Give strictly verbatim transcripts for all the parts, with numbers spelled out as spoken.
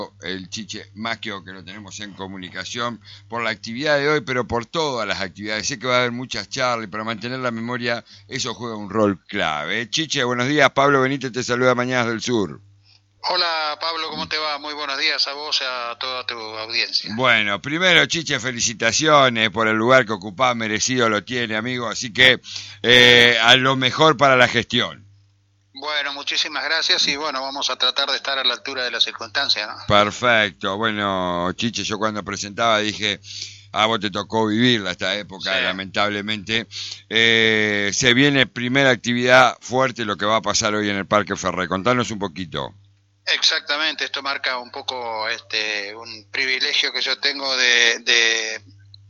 El Chiche Macchio, que lo tenemos en comunicación por la actividad de hoy, pero por todas las actividades. Sé que va a haber muchas charlas y para mantener la memoria eso juega un rol clave. Chiche, buenos días. Pablo Benítez te saluda, Mañanas del Sur. Hola Pablo, ¿cómo te va? Muy buenos días a vos y a toda tu audiencia. Bueno, primero Chiche, felicitaciones por el lugar que ocupás, merecido lo tiene, amigo, así que eh, a lo mejor para la gestión. Bueno, muchísimas gracias y bueno, vamos a tratar de estar a la altura de las circunstancias, ¿no? Perfecto, bueno, Chiche, yo cuando presentaba dije, a vos te tocó vivirla esta época, sí. Lamentablemente. Eh, se viene primera actividad fuerte, lo que va a pasar hoy en el Parque Ferré. Contanos un poquito. Exactamente, esto marca un poco este un privilegio que yo tengo de, de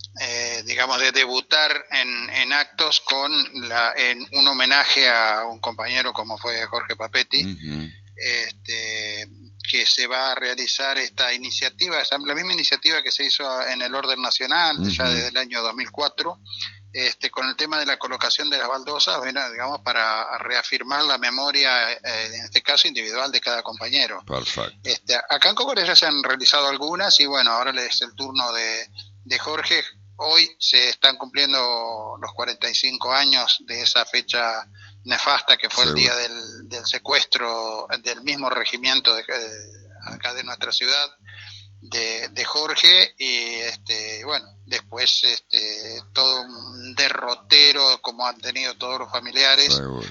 eh, digamos, de debutar en, en actos con la, en un homenaje a un compañero como fue Jorge Papetti, uh-huh. este, que se va a realizar esta iniciativa, la misma iniciativa que se hizo en el orden nacional, uh-huh. ya desde el año dos mil cuatro, este, con el tema de la colocación de las baldosas, bueno, digamos, para reafirmar la memoria, eh, en este caso individual, de cada compañero. Perfecto. Este, acá en Cocores ya se han realizado algunas y bueno, ahora es el turno de, de Jorge. Hoy se están cumpliendo los cuarenta y cinco años de esa fecha nefasta que fue Seguro. el día del, del secuestro del mismo regimiento de, de, acá de nuestra ciudad, de, de Jorge, y este bueno, después este todo un derrotero como han tenido todos los familiares, Seguro.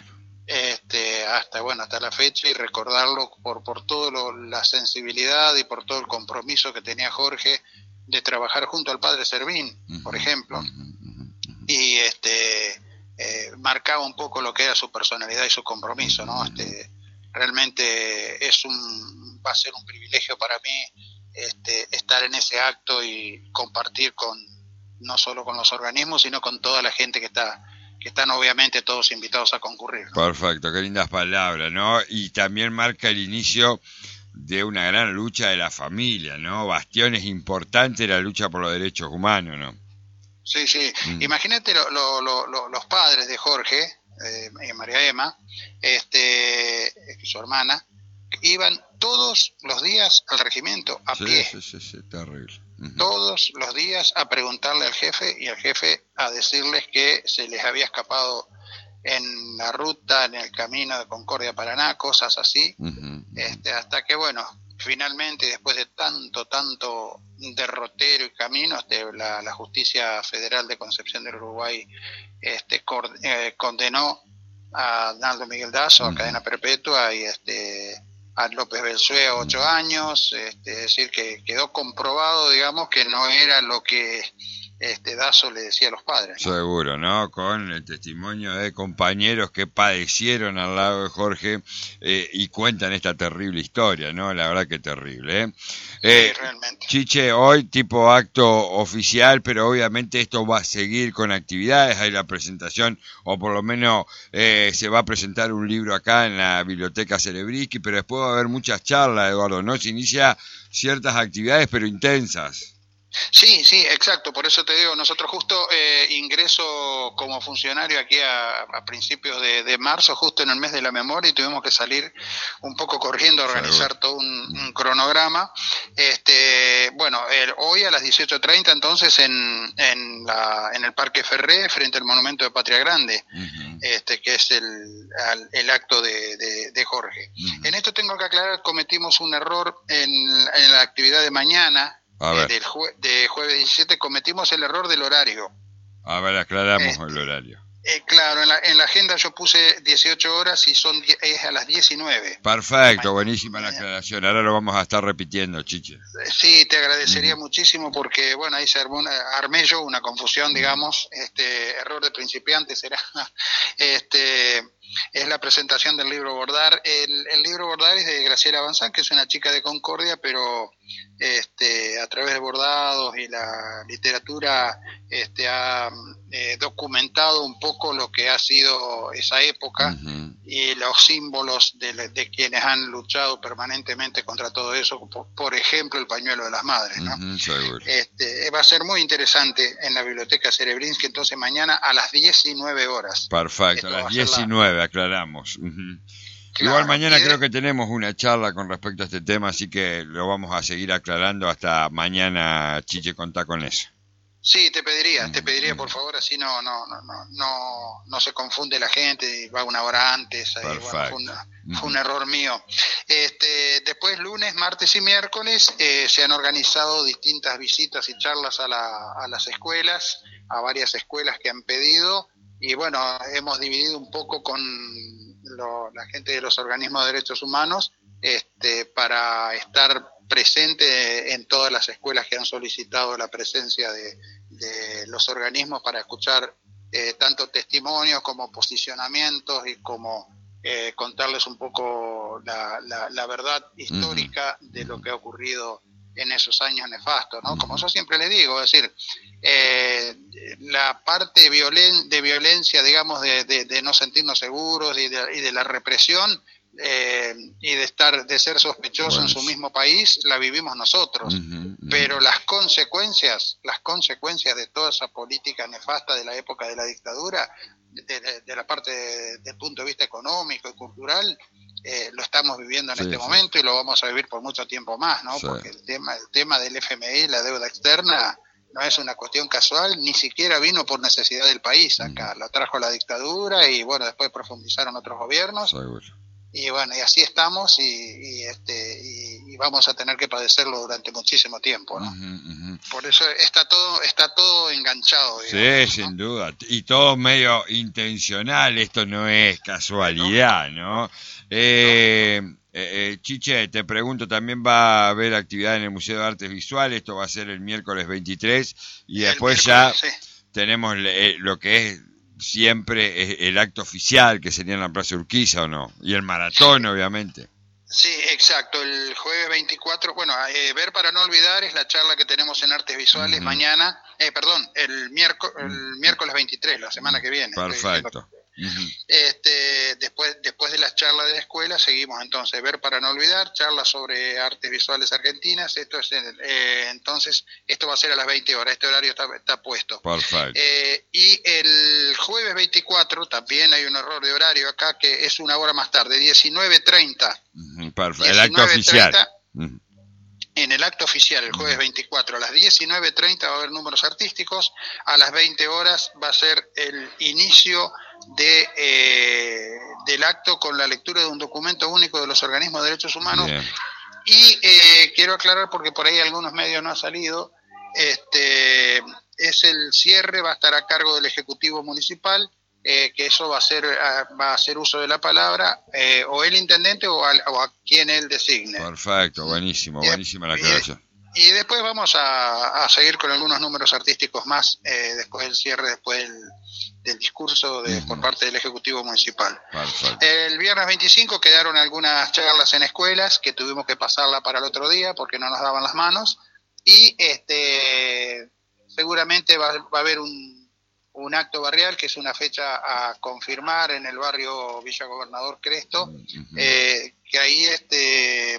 este hasta bueno hasta la fecha, y recordarlo por por todo lo, la sensibilidad y por todo el compromiso que tenía Jorge de trabajar junto al padre Servín, uh-huh, por ejemplo, uh-huh, uh-huh. y este eh, marcaba un poco lo que era su personalidad y su compromiso, ¿no? Este realmente es un va a ser un privilegio para mí este estar en ese acto y compartir con no solo con los organismos, sino con toda la gente que está que están obviamente todos invitados a concurrir, ¿no? Perfecto, qué lindas palabras, ¿no? Y también marca el inicio de una gran lucha de la familia, ¿no? Bastiones importantes de la lucha por los derechos humanos, ¿no? Sí, sí. Mm. Imagínate lo, lo, lo, lo, los padres de Jorge, eh, y María Emma, este, su hermana, iban todos los días al regimiento, a sí, pie. Sí, sí, sí, terrible. Uh-huh. Todos los días a preguntarle al jefe y al jefe a decirles que se les había escapado en la ruta, en el camino de Concordia a Paraná, cosas así, uh-huh. este, hasta que bueno, finalmente después de tanto, tanto derrotero y camino, este, la, la Justicia Federal de Concepción del Uruguay este, cor, eh, condenó a Naldo Miguel Dazo uh-huh. a cadena perpetua y este a López Belsué a ocho uh-huh. años, este, es decir, que quedó comprobado, digamos, que no era lo que este Dazo le decía a los padres, ¿no? Seguro, ¿no? Con el testimonio de compañeros que padecieron al lado de Jorge eh, y cuentan esta terrible historia, ¿no? La verdad que terrible, ¿eh? eh sí, realmente. Chiche, hoy tipo acto oficial, pero obviamente esto va a seguir con actividades, hay la presentación, o por lo menos eh, se va a presentar un libro acá en la Biblioteca Cerebriski, pero después va a haber muchas charlas, Eduardo, ¿no? Se inicia ciertas actividades, pero intensas. Sí, sí, exacto, por eso te digo, nosotros justo eh, ingreso como funcionario aquí a, a principios de, de marzo, justo en el mes de la memoria, y tuvimos que salir un poco corriendo a organizar todo un, un cronograma. Este, bueno, el, hoy a las dieciocho treinta entonces en, en, la, en el Parque Ferré, frente al Monumento de Patria Grande, uh-huh. este, que es el, el acto de, de, de Jorge. Uh-huh. En esto tengo que aclarar, cometimos un error en, en la actividad de mañana. Eh, del jue de jueves diecisiete cometimos el error del horario. A ver, aclaramos este, el horario. Eh, claro, en la, en la agenda yo puse dieciocho horas y son es a las diecinueve. Perfecto, buenísima la aclaración. Ahora lo vamos a estar repitiendo, Chiche. Sí, te agradecería mm. muchísimo porque, bueno, ahí se armó una, armé yo una confusión, digamos, este error de principiante será. este es la presentación del libro Bordar. El, el libro Bordar es de Graciela Banzán, que es una chica de Concordia, pero este a través de bordados y la literatura este ha eh, documentado un poco lo que ha sido esa época uh-huh. y los símbolos de, de quienes han luchado permanentemente contra todo eso, por, por ejemplo el pañuelo de las madres, ¿no? Uh-huh, seguro. Este, va a ser muy interesante en la Biblioteca Cerebrinsky, entonces mañana a las diecinueve horas. Perfecto, a las diecinueve la... aclaramos. Uh-huh. Claro. Igual mañana de... creo que tenemos una charla con respecto a este tema, así que lo vamos a seguir aclarando hasta mañana, Chiche, contá con eso. Sí, te pediría, te pediría por favor, así no no no no no, no se confunde la gente y va una hora antes. Ahí, bueno, fue, una, fue un error mío. Este, después, lunes, martes y miércoles eh, se han organizado distintas visitas y charlas a, la, a las escuelas, a varias escuelas que han pedido, y bueno, hemos dividido un poco con lo, la gente de los organismos de derechos humanos este, para estar presente en todas las escuelas que han solicitado la presencia de, de los organismos para escuchar eh, tanto testimonios como posicionamientos y como eh, contarles un poco la, la, la verdad histórica uh-huh. de lo que ha ocurrido en esos años nefastos, ¿no? Como yo siempre les digo, es decir, eh, la parte violen, de violencia, digamos, de, de, de no sentirnos seguros y de, y de la represión, Eh, y de estar de ser sospechoso bueno. en su mismo país la vivimos nosotros, uh-huh, uh-huh. pero las consecuencias las consecuencias de toda esa política nefasta de la época de la dictadura de, de, de la parte de, del punto de vista económico y cultural eh, lo estamos viviendo en sí, este sí. momento y lo vamos a vivir por mucho tiempo más, ¿no? Sí. Porque el tema el tema del F M I, la deuda externa, no es una cuestión casual, ni siquiera vino por necesidad del país acá, uh-huh. la trajo la dictadura y bueno, después profundizaron otros gobiernos. Seguro. Y bueno, y así estamos y, y este y, y vamos a tener que padecerlo durante muchísimo tiempo, ¿no? Uh-huh, uh-huh. Por eso está todo está todo enganchado, digamos, sí, sin ¿no? duda, y todo medio intencional, esto no es casualidad, ¿no? ¿no? Eh, no. Eh, Chiche, te pregunto, también va a haber actividad en el Museo de Artes Visuales, esto va a ser el miércoles veintitrés y, y después ya sí. tenemos eh, lo que es siempre el acto oficial, que sería en la Plaza Urquiza, ¿o no? Y el maratón, sí. obviamente. Sí, exacto, el jueves veinticuatro, bueno, eh, Ver para no olvidar es la charla que tenemos en Artes Visuales uh-huh. mañana, eh, perdón, el miércoles, el miércoles veintitrés, la semana que viene. Perfecto. Uh-huh. Este, después, después de las charlas de la escuela seguimos entonces Ver para no olvidar, charlas sobre artes visuales argentinas. Esto es eh, entonces esto va a ser a las veinte horas, este horario está, está puesto. Perfecto. Eh, y el jueves veinticuatro también hay un error de horario acá que es una hora más tarde, diecinueve treinta. Uh-huh. Perfecto. El acto oficial. Uh-huh. En el acto oficial, el jueves veinticuatro, a las diecinueve treinta va a haber números artísticos, a las veinte horas va a ser el inicio de eh, del acto con la lectura de un documento único de los organismos de derechos humanos. Bien. Y eh, quiero aclarar, porque por ahí algunos medios no ha salido, este es el cierre, va a estar a cargo del Ejecutivo Municipal, eh, que eso va a ser va a hacer uso de la palabra eh, o el intendente o, al, o a quien él designe. Perfecto, buenísimo, y, buenísima la aclaración. Y, y después vamos a, a seguir con algunos números artísticos más, eh, después del cierre, después del, del discurso de, uh-huh. por parte del Ejecutivo Municipal. Perfecto. El viernes veinticinco quedaron algunas charlas en escuelas que tuvimos que pasarla para el otro día porque no nos daban las manos, y este seguramente va, va a haber un un acto barrial, que es una fecha a confirmar en el barrio Villa Gobernador Cresto, uh-huh. eh, que ahí, este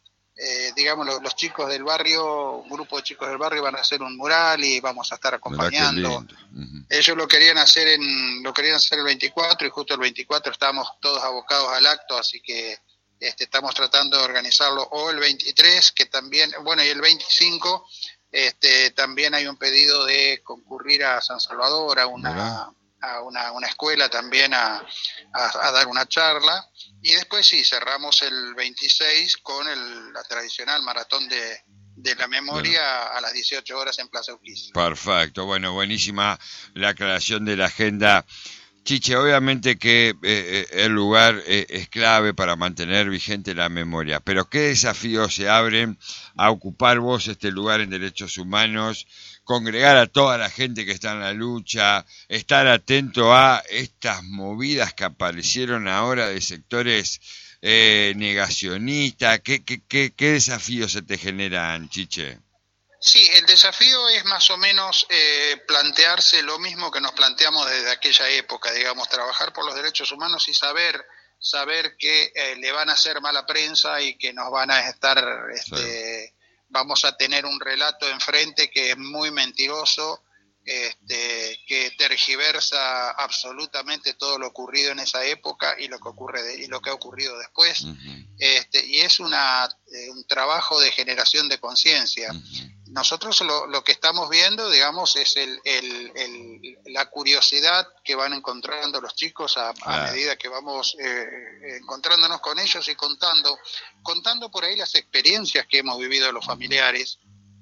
eh, digamos, los, los chicos del barrio, un grupo de chicos del barrio van a hacer un mural y vamos a estar acompañando. Uh-huh. Ellos lo querían hacer en lo querían hacer el veinticuatro y justo el veinticuatro estábamos todos abocados al acto, así que este, estamos tratando de organizarlo, o el veintitrés, que también, bueno, y el veinticinco. Este, también hay un pedido de concurrir a San Salvador, a una, a una, una escuela también a, a, a dar una charla, y después sí, cerramos el veintiséis con el, la tradicional maratón de, de la memoria bueno. a las dieciocho horas en Plaza Urquiza. Perfecto, bueno, buenísima la aclaración de la agenda. Chiche, obviamente que eh, el lugar eh, es clave para mantener vigente la memoria, pero ¿qué desafíos se abren a ocupar vos este lugar en derechos humanos, congregar a toda la gente que está en la lucha, estar atento a estas movidas que aparecieron ahora de sectores eh, negacionistas? ¿Qué, qué, qué, qué desafíos se te generan, Chiche? Sí, el desafío es más o menos eh, plantearse lo mismo que nos planteamos desde aquella época, digamos, trabajar por los derechos humanos y saber saber que eh, le van a hacer mala prensa y que nos van a estar, este, sí. vamos a tener un relato enfrente que es muy mentiroso, este, que tergiversa absolutamente todo lo ocurrido en esa época y lo que ocurre de, y lo que ha ocurrido después. Uh-huh. Este, y es una, eh, un trabajo de generación de conciencia. Uh-huh. Nosotros lo, lo que estamos viendo, digamos, es el, el, el, la curiosidad que van encontrando los chicos a, a medida que vamos eh, encontrándonos con ellos y contando, contando por ahí las experiencias que hemos vivido los familiares.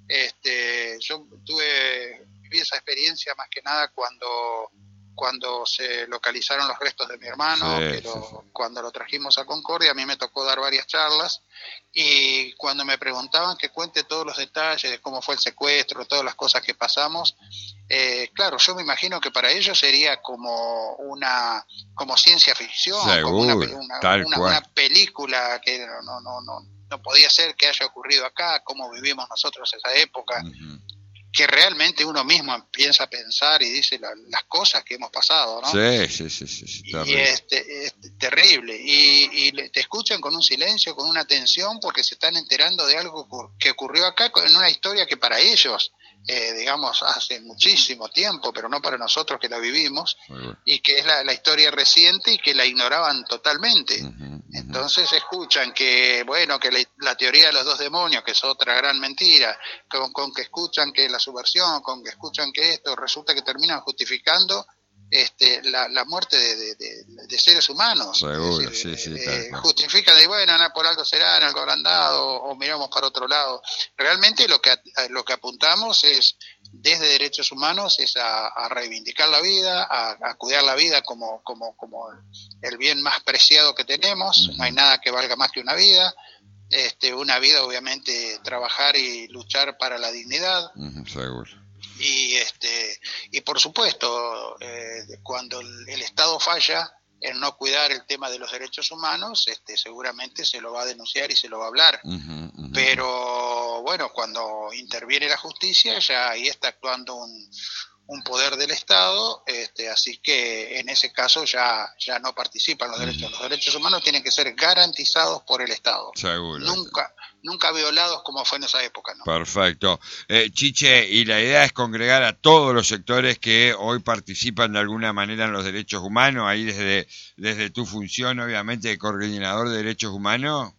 Este, yo tuve viví esa experiencia más que nada cuando cuando se localizaron los restos de mi hermano, sí, que lo, sí, sí. cuando lo trajimos a Concordia, a mí me tocó dar varias charlas, y cuando me preguntaban que cuente todos los detalles de cómo fue el secuestro, todas las cosas que pasamos, eh, claro, yo me imagino que para ellos sería como una como ciencia ficción, Seguro, como una, una, una, una película que no, no, no, no podía ser que haya ocurrido acá, cómo vivimos nosotros esa época. Uh-huh. Que realmente uno mismo empieza a pensar y dice la, las cosas que hemos pasado, ¿no? Sí, sí, sí, sí, sí, y es, es terrible. Y, y te escuchan con un silencio, con una atención, porque se están enterando de algo que ocurrió acá, en una historia que para ellos, eh, digamos, hace muchísimo tiempo, pero no para nosotros que la vivimos, bueno. y que es la, la historia reciente y que la ignoraban totalmente. Uh-huh, uh-huh. Entonces escuchan que, bueno, que la, la teoría de los dos demonios, que es otra gran mentira, con, con que escuchan que la subversión, con que escuchan que esto, resulta que terminan justificando este, la, la muerte de, de, de, de seres humanos. Seguro, es decir, sí, sí, eh, justifican de, bueno, por algo será, en algo habrán dado, o, o miramos para otro lado. Realmente lo que, lo que apuntamos es, desde derechos humanos, es a, a reivindicar la vida, a, a cuidar la vida como, como, como el bien más preciado que tenemos. Uh-huh. No hay nada que valga más que una vida. Este, una vida, obviamente, trabajar y luchar para la dignidad. Uh-huh, seguro. Y este y por supuesto, eh, cuando el, el Estado falla en no cuidar el tema de los derechos humanos, este seguramente se lo va a denunciar y se lo va a hablar. Uh-huh, uh-huh. Pero bueno, cuando interviene la justicia, ya ahí está actuando un, un poder del Estado, este, así que en ese caso ya ya no participan los derechos. Los derechos humanos tienen que ser garantizados por el Estado. Seguro. Nunca nunca violados como fue en esa época, ¿no? Perfecto. Eh, Chiche, y la idea es congregar a todos los sectores que hoy participan de alguna manera en los derechos humanos, ahí desde, desde tu función, obviamente, de coordinador de derechos humanos.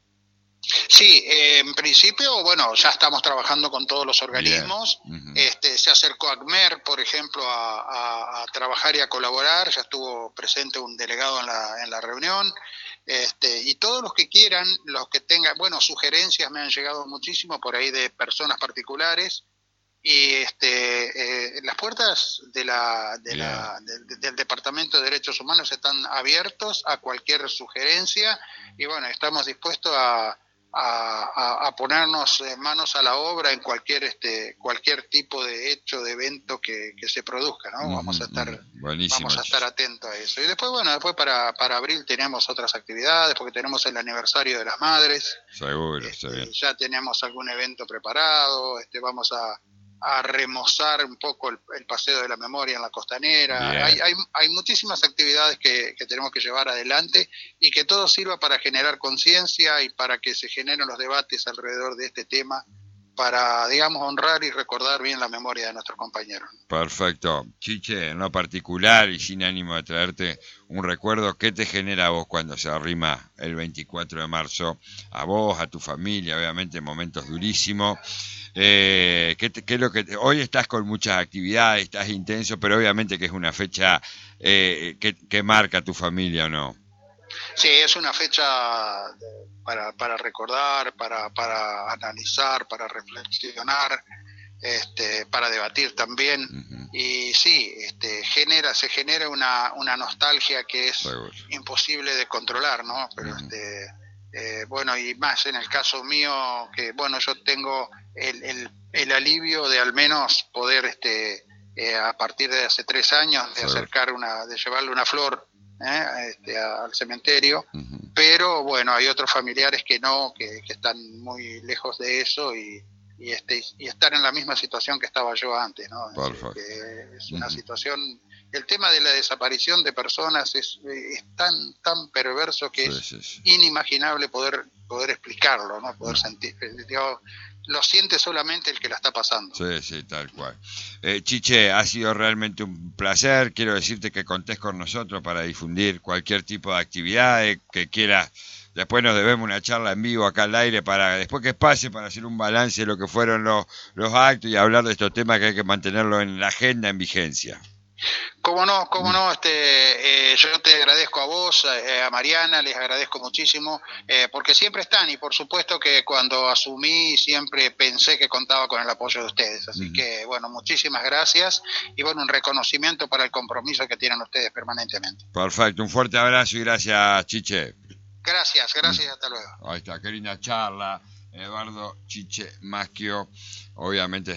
Sí, eh, en principio, bueno, ya estamos trabajando con todos los organismos. Uh-huh. Este, se acercó ACMER, por ejemplo, a, a, a trabajar y a colaborar. Ya estuvo presente un delegado en la, en la reunión. Este, y todos los que quieran, los que tengan, bueno, sugerencias me han llegado muchísimo por ahí de personas particulares. Y este, eh, las puertas de la, de yeah. la, de, del Departamento de Derechos Humanos están abiertos a cualquier sugerencia. Y bueno, estamos dispuestos a A, a, a ponernos manos a la obra en cualquier este cualquier tipo de hecho, de evento que, que se produzca, ¿no? Uh-huh, vamos a estar uh-huh. vamos a estar atentos a eso. Y después, bueno, después para, para abril tenemos otras actividades, porque tenemos el aniversario de las madres. Seguro, este, está bien. Ya tenemos algún evento preparado, este vamos a a remozar un poco el, el paseo de la memoria en la costanera. Hay, hay, hay muchísimas actividades que, que tenemos que llevar adelante y que todo sirva para generar conciencia y para que se generen los debates alrededor de este tema, para, digamos, honrar y recordar bien la memoria de nuestros compañeros. Perfecto. Chiche, en lo particular y sin ánimo de traerte un recuerdo, ¿qué te genera a vos cuando se arrima el veinticuatro de marzo? A vos, a tu familia, obviamente momentos durísimos. Eh, ¿qué, te, qué es lo que te, hoy estás con muchas actividades, estás intenso, pero obviamente que es una fecha eh, que, que marca a tu familia, ¿o no? Sí, es una fecha para, para recordar, para, para analizar, para reflexionar, este, para debatir también. Uh-huh. Y sí, este, genera, se genera una, una nostalgia que es Seguro. imposible de controlar, ¿no? Pero uh-huh. este, eh, bueno, y más en el caso mío, que bueno, yo tengo el, el, el alivio de al menos poder, este, eh, a partir de hace tres años, de Seguro. acercar una, de llevarle una flor ¿Eh? Este, a, al cementerio, uh-huh. pero bueno, hay otros familiares que no, que, que están muy lejos de eso y, y, este, y están en la misma situación que estaba yo antes, ¿no? Es, que es una uh-huh. situación el tema de la desaparición de personas es, es tan tan perverso que sí, es sí, sí. inimaginable poder poder explicarlo, ¿no? Poder sentir, digo, lo siente solamente el que la está pasando. Sí, sí, tal cual. Eh, Chiche, ha sido realmente un placer. Quiero decirte que contés con nosotros para difundir cualquier tipo de actividades que quieras. Después nos debemos una charla en vivo acá al aire para después que pase, para hacer un balance de lo que fueron los, los actos y hablar de estos temas que hay que mantenerlo en la agenda, en vigencia. Cómo no, cómo no, este, eh, yo te agradezco a vos, eh, a Mariana, les agradezco muchísimo, eh, porque siempre están, y por supuesto que cuando asumí siempre pensé que contaba con el apoyo de ustedes, así uh-huh. que bueno, muchísimas gracias, y bueno, un reconocimiento para el compromiso que tienen ustedes permanentemente. Perfecto, un fuerte abrazo y gracias, Chiche. Gracias, gracias, uh-huh. hasta luego. Ahí está, qué linda charla, Eduardo Chiche Maschio, obviamente